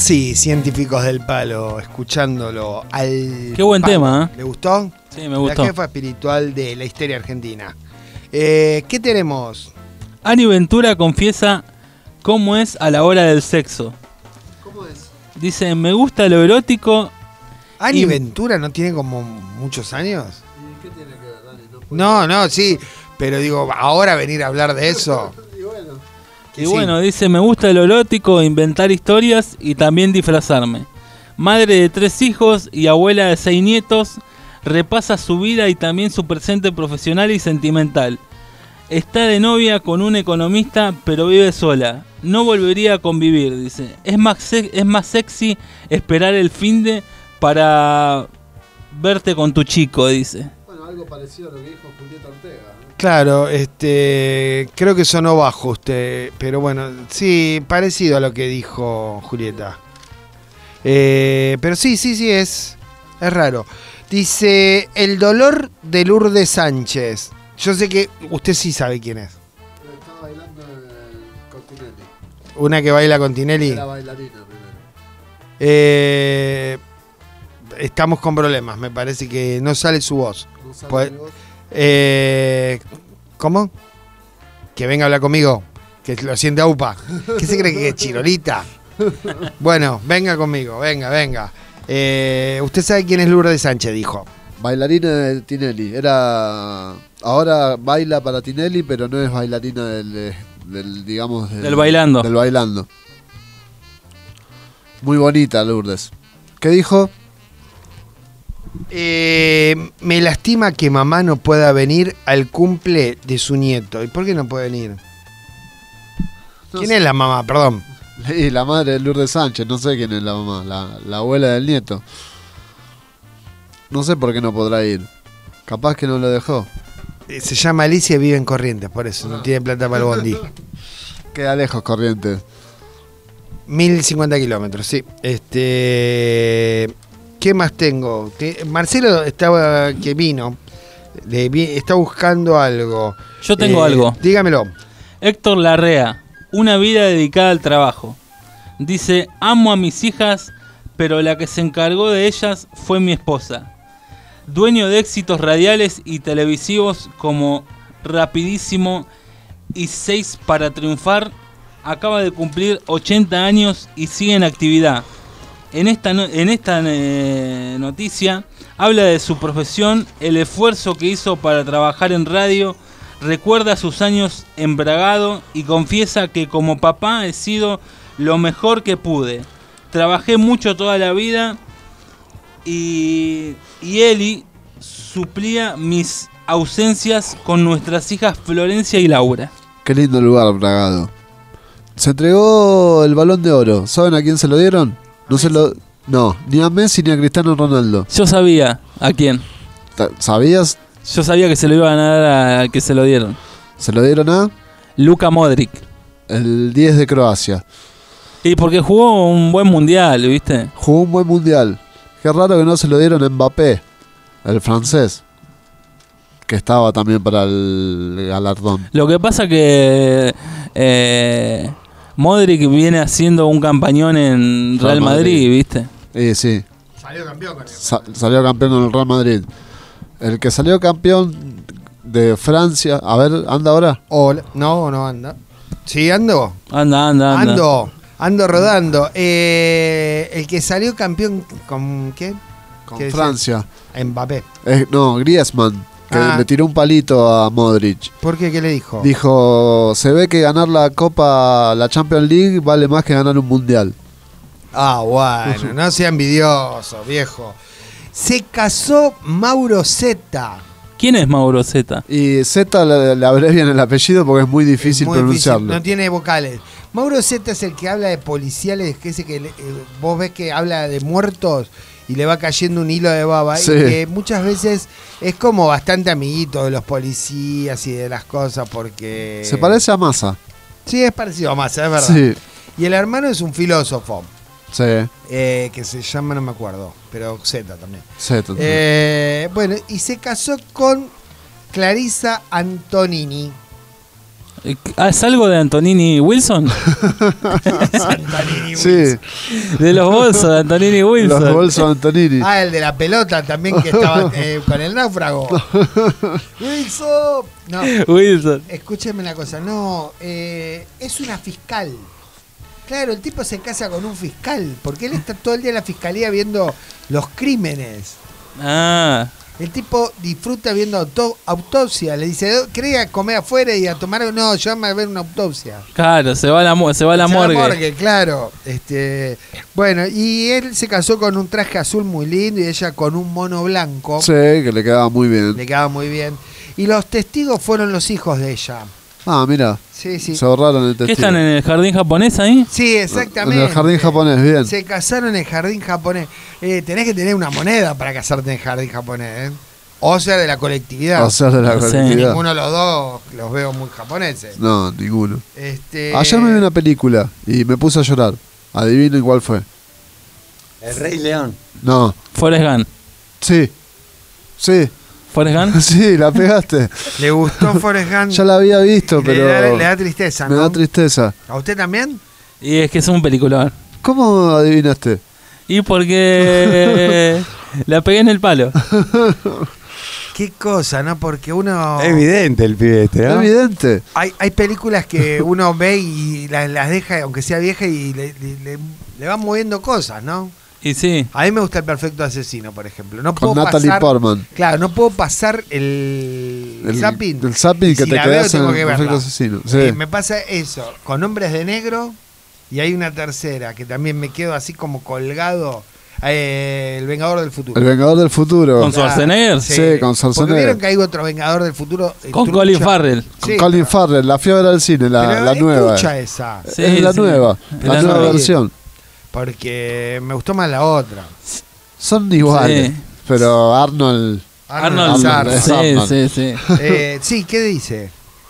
Sí, Científicos del Palo, escuchándolo al Qué buen palo. tema, ¿eh? ¿Le gustó? Sí, me gustó. La jefa espiritual de la histeria argentina. ¿Qué tenemos? Ani Ventura confiesa cómo es a la hora del sexo. ¿Cómo es? Dice, me gusta lo erótico. ¿Ani y- Ventura no tiene como muchos años? ¿Y qué tiene que ver, Dani? No, sí, pero digo, ahora venir a hablar de eso. Y bueno, dice, me gusta lo erótico, inventar historias y también disfrazarme. Madre de 3 hijos y abuela de 6 nietos, repasa su vida y también su presente profesional y sentimental. Está de novia con un economista, pero vive sola. No volvería a convivir, dice. Es más sexy esperar el finde para verte con tu chico, dice. Bueno, algo parecido a lo que dijo Julieta Ortega, ¿no? Claro, creo que sonó bajo usted, pero bueno, sí, parecido a lo que dijo Julieta. Pero sí, es raro. Dice, el dolor de Lourdes Sánchez. Yo sé que usted sí sabe quién es. Estaba bailando con Tinelli. Una que baila con Tinelli. Era bailarina primero. Estamos con problemas, me parece que no sale su voz. ¿No sale Pues, mi voz? ¿Cómo? Que venga a hablar conmigo, que lo siente a UPA. ¿Qué se cree que es Chirolita? Bueno, venga conmigo, venga. Usted sabe quién es Lourdes Sánchez, dijo. Bailarina de Tinelli. Ahora baila para Tinelli, pero no es bailarina del bailando. Del bailando. Muy bonita Lourdes. ¿Qué dijo? Me lastima que mamá no pueda venir al cumple de su nieto. ¿Y por qué no puede venir? ¿Quién es la mamá? Perdón. Y la madre de Lourdes Sánchez, no sé quién es la mamá, la abuela del nieto. No sé por qué no podrá ir. Capaz que no lo dejó. Se llama Alicia y vive en Corrientes, por eso no tiene plata para el bondi. Queda lejos Corrientes. 1050 kilómetros, sí. ¿Qué más tengo? Marcelo estaba que vino. Está buscando algo. Yo tengo algo. Dígamelo. Héctor Larrea, una vida dedicada al trabajo. Dice, amo a mis hijas, pero la que se encargó de ellas fue mi esposa. Dueño de éxitos radiales y televisivos como Rapidísimo y 6 para triunfar, acaba de cumplir 80 años y sigue en actividad. En esta noticia habla de su profesión, el esfuerzo que hizo para trabajar en radio, recuerda sus años en Bragado y confiesa que como papá he sido lo mejor que pude. Trabajé mucho toda la vida y Eli suplía mis ausencias con nuestras hijas Florencia y Laura. Qué lindo lugar, Bragado. Se entregó el Balón de Oro. ¿Saben a quién se lo dieron? No, ni a Messi ni a Cristiano Ronaldo. Yo sabía a quién. ¿Sabías? Yo sabía que se lo iban a dar al que se lo dieron. ¿Se lo dieron a? Luka Modric. El 10 de Croacia. Y porque jugó un buen mundial, ¿viste? Jugó un buen mundial. Qué raro que no se lo dieron a Mbappé, el francés, que estaba también para el galardón. Lo que pasa que Modric viene haciendo un campañón en Real Madrid, ¿viste? Sí. Salió campeón con él. Salió campeón en el Real Madrid. El que salió campeón de Francia, a ver, ¿anda ahora? No anda. ¿Sí ando? Anda. Ando rodando. El que salió campeón con ¿qué? Con Francia. Mbappé. No, Griezmann, que le tiró un palito a Modric. ¿Por qué? ¿Qué le dijo? Dijo, se ve que ganar la Champions League vale más que ganar un mundial. Bueno, no sea envidioso, viejo. Se casó Mauro Zeta. ¿Quién es Mauro Zeta? Y Zeta le abrevian el apellido porque es muy difícil pronunciarlo. Difícil, no tiene vocales. Mauro Zeta es el que habla de policiales, que ese que vos ves que habla de muertos y le va cayendo un hilo de baba. Sí. Y que muchas veces es como bastante amiguito de los policías y de las cosas porque... Se parece a Massa. Sí, es parecido a Massa, es verdad. Sí. Y el hermano es un filósofo. Sí. Que se llama, no me acuerdo, pero Zeta también. Zeta también. Bueno, y se casó con Clarisa Antonini. ¿Es algo de Antonini Wilson? Antonini Sí, Wilson. De los bolsos de Antonini Wilson. los bolsos Antonini. Ah, el de la pelota también que estaba con el náufrago. Wilson. No, Wilson. escúcheme una cosa. No, es una fiscal. Claro, el tipo se casa con un fiscal. Porque él está todo el día en la fiscalía viendo los crímenes. Ah, El tipo disfruta viendo autopsia. Le dice, ¿quería comer afuera y a tomar? No, llévame a ver una autopsia. claro, se va a la morgue. Claro. Bueno, y él se casó con un traje azul muy lindo y ella con un mono blanco. Sí, que le quedaba muy bien. Le quedaba muy bien. Y los testigos fueron los hijos de ella. Ah, mira. Sí, sí. Se ahorraron el testigo. ¿Qué están en el jardín japonés ahí? Sí, exactamente. En el jardín japonés, bien. Se casaron en el jardín japonés. Tenés que tener una moneda para casarte en el jardín japonés, ¿eh? O sea, de la colectividad. O sea, de la colectividad. Ninguno de los dos los veo muy japoneses. No, ninguno. Este, Ayer me vi una película y me puse a llorar. Adivinen cuál fue. El Rey León. No. Forrest Gump. Sí. Sí. ¿Forrest Gump? Sí, la pegaste. ¿Le gustó Forrest Gump? Ya la había visto, pero... Le da tristeza, ¿no? Me da tristeza. ¿A usted también? Y es que es un peliculón. ¿Cómo adivinaste? Y porque la pegué en el palo. Qué cosa, ¿no? Porque uno... Es evidente el pibe este, ¿no? Evidente. Hay películas que uno ve y las deja, aunque sea vieja, y le van moviendo cosas, ¿no? Y sí. A mí me gusta El Perfecto Asesino, por ejemplo. No Con puedo Natalie pasar, Portman. Claro, no puedo pasar el zapping. El zapping Y que si te la veo, quedas en tengo el que Perfecto verla. Asesino. Sí. Me pasa eso, con Hombres de Negro, y hay una tercera que también me quedo así como colgado. El Vengador del Futuro. El Vengador del Futuro. ¿Con Schwarzenegger? Sí, con Porque Schwarzenegger. vieron que hay otro Vengador del Futuro. Con Colin Farrell. Con Sí, Colin Farrell. La fui a ver al cine, pero la es nueva. trucha esa. Sí, es la sí. nueva. Es La la nueva nueva. versión. Porque me gustó más la otra. Son iguales. Sí. Pero Arnold... Arnold Schwarzenegger. Sí, Arnold. sí, sí. Sí, ¿qué dice?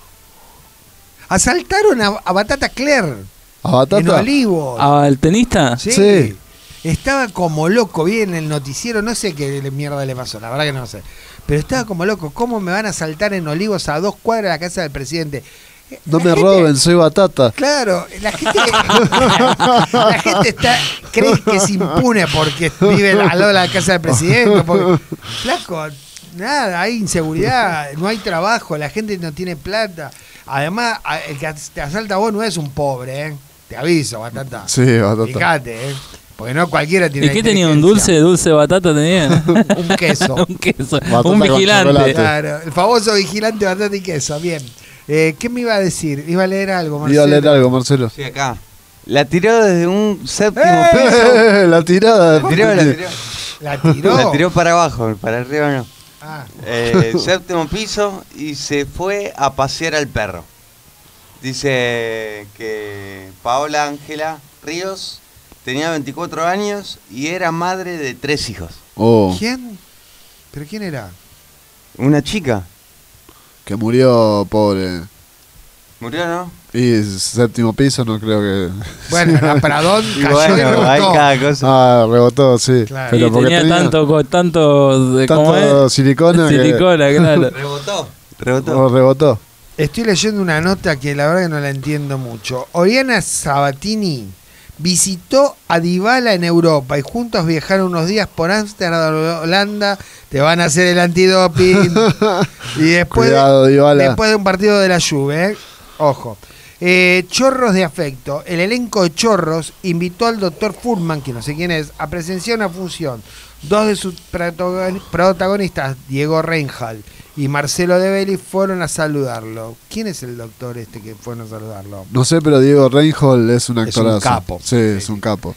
Asaltaron a Batata Claire ¿A Batata? en Olivos. ¿Al tenista? Sí. Sí. Estaba como loco, vi en el noticiero, no sé qué mierda le pasó, la verdad que no sé. Pero estaba como loco, ¿cómo me van a asaltar en Olivos a 2 cuadras de la casa del presidente? No La me gente- roben, soy Batata. Claro, la gente cree que es impune porque vive al lado de la casa del presidente. Porque, flaco, nada, hay inseguridad, no hay trabajo, la gente no tiene plata. Además, el que te asalta a vos no es un pobre, ¿eh? Te aviso, Batata. Sí, Batata. Fíjate, ¿eh? Porque no cualquiera tiene ¿Y la qué tenía? ¿Un inteligencia. dulce batata tenía? Un queso. Un queso. Batata Un con vigilante. chocolate. Claro, el famoso vigilante batata y queso, bien. ¿Qué me iba a decir? Iba a leer algo, Marcelo. Iba a leer algo, Marcelo. Sí, acá. La tiró desde un séptimo piso. La tirada. La tiró. La tiró. La tiró para abajo, para arriba no. Ah, Séptimo piso y se fue a pasear al perro. Dice que Paola Ángela Ríos tenía 24 años y era madre de 3 hijos. Oh, ¿quién? ¿Pero quién era? Una chica. que murió, pobre. ¿Murió, no? Y séptimo piso no creo que... Bueno, la Pradón Y cayó y bueno, hay rebotó. cada cosa. Ah, rebotó, sí. Claro. Pero Y porque tenía tanto de ¿cómo tanto es? silicona que Silicona, claro. Rebotó. rebotó. Estoy leyendo una nota que la verdad que no la entiendo mucho. Oriana Sabatini visitó a Dybala en Europa y juntos viajaron unos días por Ámsterdam, Holanda. Te van a hacer el antidoping. Y después, Cuidado, Dybala. después de un partido de la Juve, ¿eh? Ojo. Chorros de afecto. El elenco de Chorros invitó al doctor Fuhrman, que no sé quién es, a presenciar una función. Dos de sus protagonistas, Diego Reinhold y Marcelo De Belli, fueron a saludarlo. ¿Quién es el doctor este que fueron a saludarlo? No sé, pero Diego Reinhold es un Es un actorazo. capo. Sí, es un capo.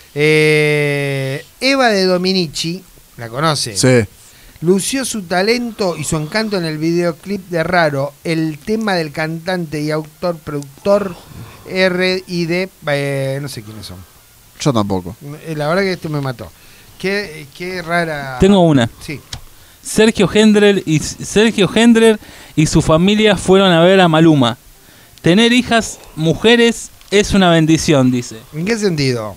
Eva de Dominici, ¿la conoce? Sí. Lució su talento y su encanto en el videoclip de Raro, el tema del cantante y autor-productor R.I.D. No sé quiénes son. Yo tampoco. La verdad que esto me mató. Qué rara. Tengo una. Sí. Sergio Hendler y su familia fueron a ver a Maluma. Tener hijas, mujeres, es una bendición, dice. ¿En qué sentido?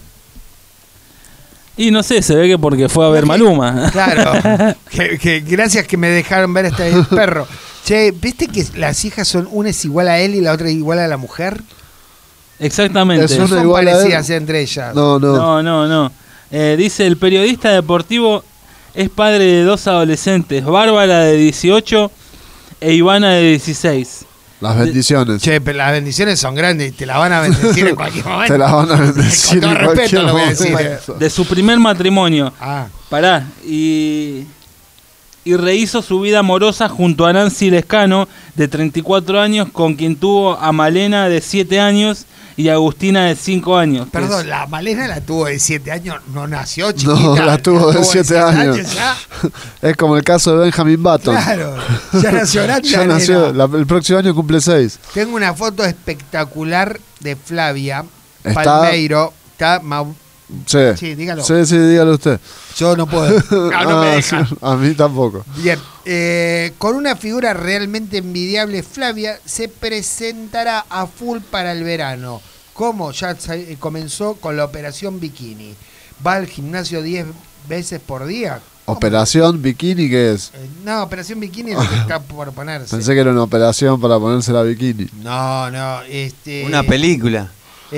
Y no sé, se ve que porque fue a ver Maluma. Claro. que gracias que me dejaron ver este perro. Che, ¿viste que las hijas son una es igual a él y la otra es igual a la mujer? Exactamente. Es una Son igual a él. parecidas entre ellas. No. Dice, el periodista deportivo es padre de 2 adolescentes, Bárbara de 18 e Ivana de 16. Las bendiciones. Che, pero las bendiciones son grandes y te las van a bendecir en cualquier momento. Te las van a bendecir Con todo en respeto cualquier lo voy a decir. momento. De su primer matrimonio. Ah. Pará. Y rehizo su vida amorosa junto a Nancy Lescano, de 34 años, con quien tuvo a Malena, de 7 años, y a Agustina, de 5 años. Perdón, la Malena la tuvo de 7 años, no nació chiquita. No, la tuvo de 7 años. ya. Es como el caso de Benjamin Button. Claro, ya nació grande. Ya nació, el próximo año cumple 6. Tengo una foto espectacular de Flavia Está- Palmeiro. Está Sí. Sí, dígalo. Sí, dígalo usted. Yo no puedo. No me dejan. Sí, a mí tampoco. Bien, con una figura realmente envidiable, Flavia se presentará a full para el verano. ¿Cómo? Ya comenzó con la operación bikini. Va al gimnasio 10 veces por día. ¿Operación bikini qué es? No, operación bikini es lo que está por ponerse. Pensé que era una operación para ponerse la bikini. No. Una película.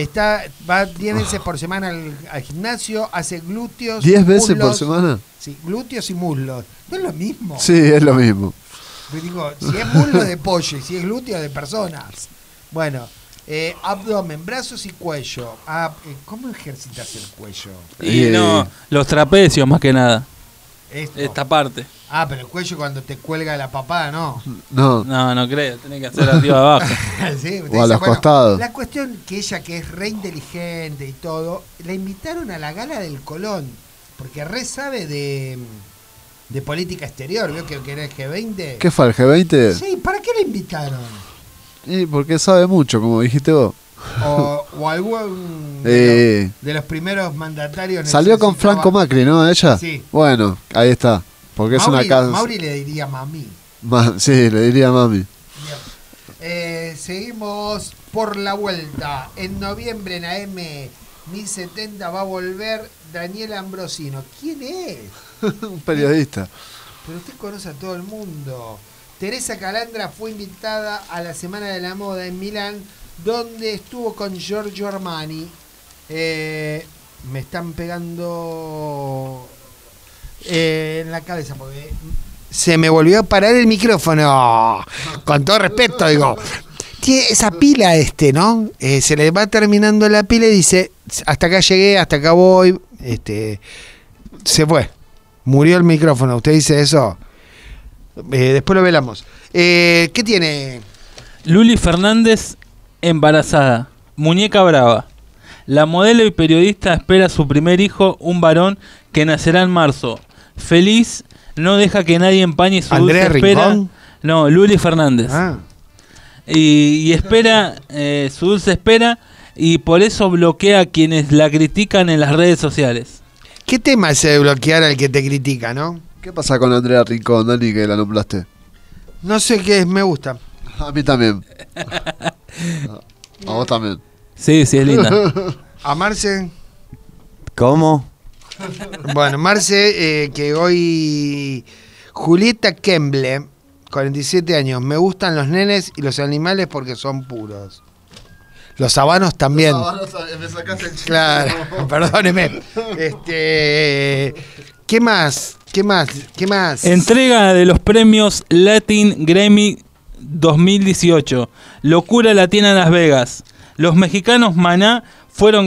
Va 10 veces por semana al gimnasio, hace glúteos. ¿10 veces por muslos. semana? Sí, glúteos y muslos. No es lo mismo. Sí, es lo mismo. Yo digo, si es muslo de pollo y si es glúteo de personas. Bueno, abdomen, brazos y cuello. ¿Cómo ejercitas el cuello? Y no, los trapecios más que nada. Esto. Esta parte. Pero el cuello cuando te cuelga la papada, no. No creo, tenés que hacer arriba abajo. Sí, O a los costados. La cuestión que ella, que es re inteligente y todo, la invitaron a la gala del Colón, porque re sabe de política exterior. ¿Vio que era el G20? ¿Qué fue el G20? Sí, ¿para qué la invitaron? Y porque sabe mucho, como dijiste vos. O algún de los primeros mandatarios. Salió con Franco Macri, ¿no? Ella. Sí. Bueno, ahí está. Porque es una casa. Mauri le diría mami. Sí, le diría mami. Seguimos por la vuelta. En noviembre en AM 1070 va a volver Daniel Ambrosino. ¿Quién es? Un periodista. Pero usted conoce a todo el mundo. Teresa Calandra fue invitada a la Semana de la Moda en Milán, donde estuvo con Giorgio Armani. Me están pegando en la cabeza porque se me volvió a parar el micrófono. Con todo respeto, digo. Tiene esa pila ¿no? Se le va terminando la pila y dice, hasta acá llegué, hasta acá voy. Se fue. Murió el micrófono. ¿Usted dice eso? Después lo velamos. ¿Qué tiene? Luli Fernández embarazada. Muñeca brava. La modelo y periodista espera a su primer hijo, un varón, que nacerá en marzo. Feliz, no deja que nadie empañe su dulce espera. No, Luli Fernández. Y espera su dulce espera, y por eso bloquea a quienes la critican en las redes sociales. ¿Qué tema ese de bloquear al que te critica, no? ¿Qué pasa con Andrea Rincón, Dani, que la nombraste? No sé qué es, me gusta. A mí también. A vos también. Sí, es linda. ¿A Marce? ¿Cómo? Bueno, Marce, que hoy... Julieta Kemble, 47 años. Me gustan los nenes y los animales porque son puros. Los sabanos también. Me sacaste el chiste. Claro, perdóneme. ¿Qué más? Entrega de los premios Latin Grammy 2018. Locura Latina en Las Vegas. Los mexicanos Maná fueron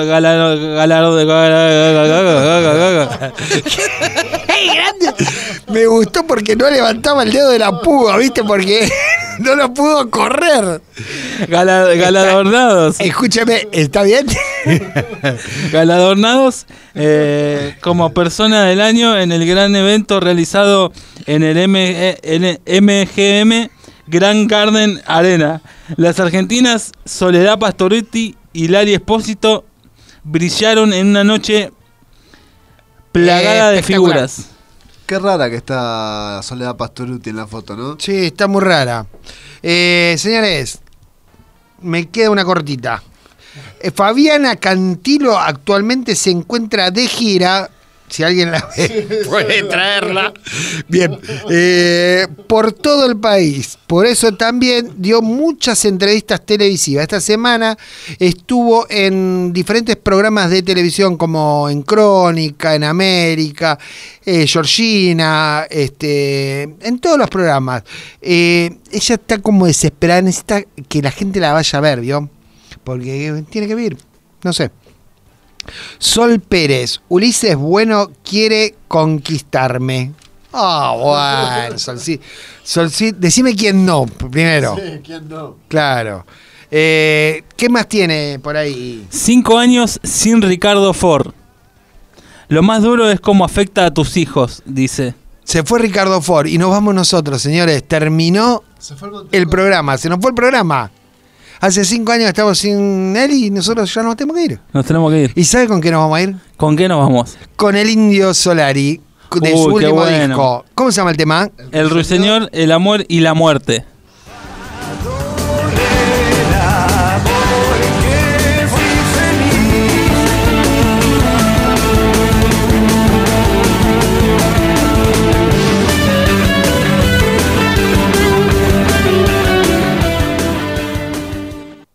Me gustó porque no levantaba el dedo de la púa, ¿viste? Porque no lo pudo correr. Galardonnados. Escúchame, ¿está bien? Galardonnados como persona del año en el gran evento realizado en el MGM Grand Garden Arena. Las argentinas Soledad Pastorutti y Lali Espósito brillaron en una noche plagada de figuras. Qué rara que está Soledad Pastorutti en la foto, ¿no? Sí, está muy rara. Señores, me queda una cortita. Fabiana Cantilo actualmente se encuentra de gira. Si alguien la ve, puede traerla. Bien, por todo el país. Por eso también dio muchas entrevistas televisivas. Esta semana estuvo en diferentes programas de televisión como en Crónica, en América, Georgina, en todos los programas. Ella está como desesperada, necesita que la gente la vaya a ver, ¿vio? Porque tiene que vivir, no sé. Sol Pérez, Ulises Bueno quiere conquistarme. Bueno, Solcito, decime quién no, primero. Sí, quién no. Claro. ¿Qué más tiene por ahí? 5 años sin Ricardo Ford. Lo más duro es cómo afecta a tus hijos, dice. Se fue Ricardo Ford y nos vamos nosotros, señores. Terminó el programa, se nos fue el programa. Hace 5 años estamos sin él y nosotros ya nos tenemos que ir. Nos tenemos que ir. ¿Y sabe con qué nos vamos a ir? ¿Con qué nos vamos? Con el Indio Solari, de su último disco. ¿Cómo se llama el tema? El Ruiseñor, el amor y la muerte.